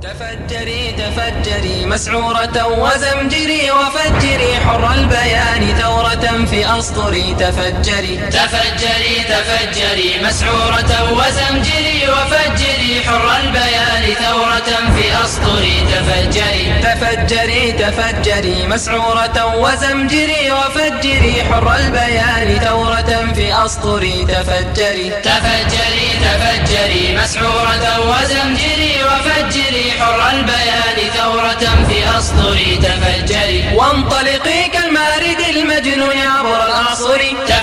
تفجري تفجري مسعورة وزمجري وفجري حر البيان ثورة في أسطري تفجري تفجري تفجري مسعورة وزمجري وفجري حر البيان ثورة في أسطري تفجري تفجري تفجري مسعورة وزمجري وفجري حر البيان ثورة في أسطري تفجري تفجري تفجري مسعورة وزمجري وفجري حر البيان ثورة في أسطري تفجري وانطلقي كالمارد المجنون عبر الأعصر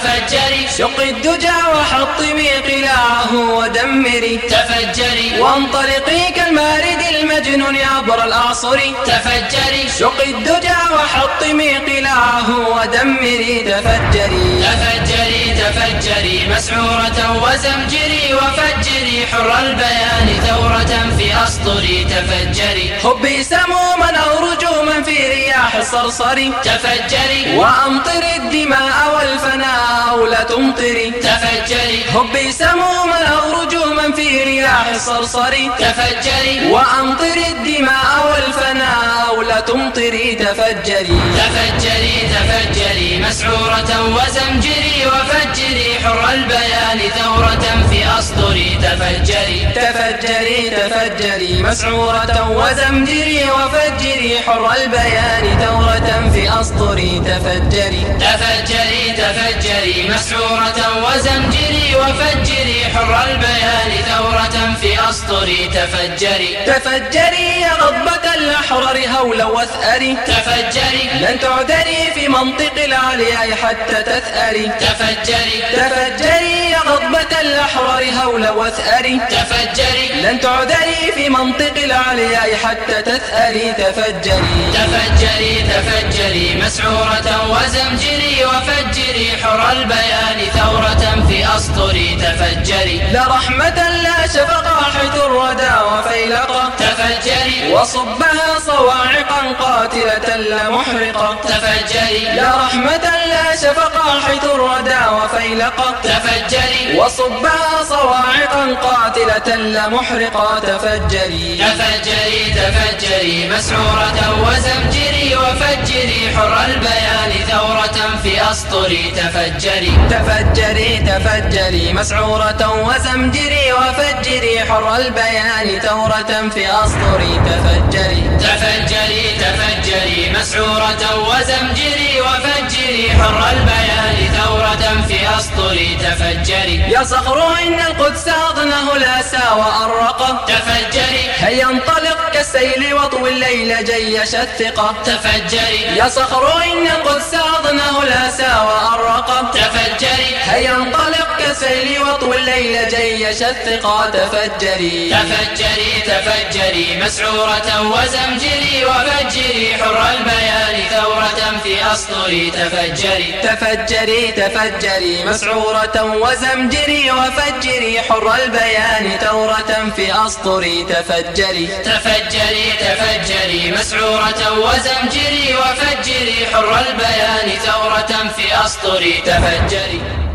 تفجري شقي الدجى وحطمي قلاعه ودمري تفجري وانطلقي كالمارد المجنون عبر الأعصر تفجري شقي الدجى وحطمي قلاعه ودمري تفجري تفجري تفجري مسعورة وزمجري وفجري حر البيان ثورة في أسطري تفجري هبي سموما أو رجوما في رياح الصرصر تفجري وأمطر الدماء والفناء أو لا تمطري تفجري هبي سموما أو رجوما في رياح الصرصر تفجري وأمطر الدماء والفناء أو لا تمطري تفجري تفجري تفجري مسعورة وزمجري وفجري حر البيان ثورة في أسطري تفجري تفجري تفجري مسعورة وزمجري وفجري حر البيان ثورة في أسطري تفجري تفجري تفجري مسعورة وزمجري وفجري حر البيان ثورة في أسطري تفجري تفجري يا غضبة الأحرار هولا واثأري تفجري لن تعذري في منطق العلياء حتى تثأري تفجري تفجري يا غضبة الأحرار هولا واثأري تفجري لن تعذري في منطق العلياء حتى تثأري تفجري تفجري تفجري مسعورة وزمجري وفجري حر البيان ثورة في أسطري تفجري لا رحمة لا شفقة حيث الردى وفيلقة تفجري وصبها صواعقا قاتلة لا محرقة تفجري لا رحمة لا شفقة حيث الردى وفيلقة تفجري وصبها صواعقا قاتلة لا محرقة تفجري تفجري تفجري مسعورة وزمجري وفجري حر البيان ثورة في أسطري تفجري تفجري تفجري مسعورة وزمجري وفجري حر البيان ثورة في أسطري تفجري تفجري تفجري مسعورة وزمجري وفجري حر البيان ثورة في أسطري تفجري يا صخر إن القدس أضنه الأسى وأرقه تفجري هيا انطلق كالسيل واطوي الليل جيش الثقة تفجري يا صخر إن القدس أضنه الأسى وأرقه تفجري هيا انطلق كالسيل واطوي الليل جيش الثقة تفجري تفجري تفجري مسعورة وزمجري وفجري حر البيان ثورة في أسطري تفجري تفجري تفجري مسعورة وزمجري وفجري حر البيان ثورة في أسطري تفجري تفجري تفجري مسعورة وزمجري وفجري حر البيان ثورة في أسطري تفجري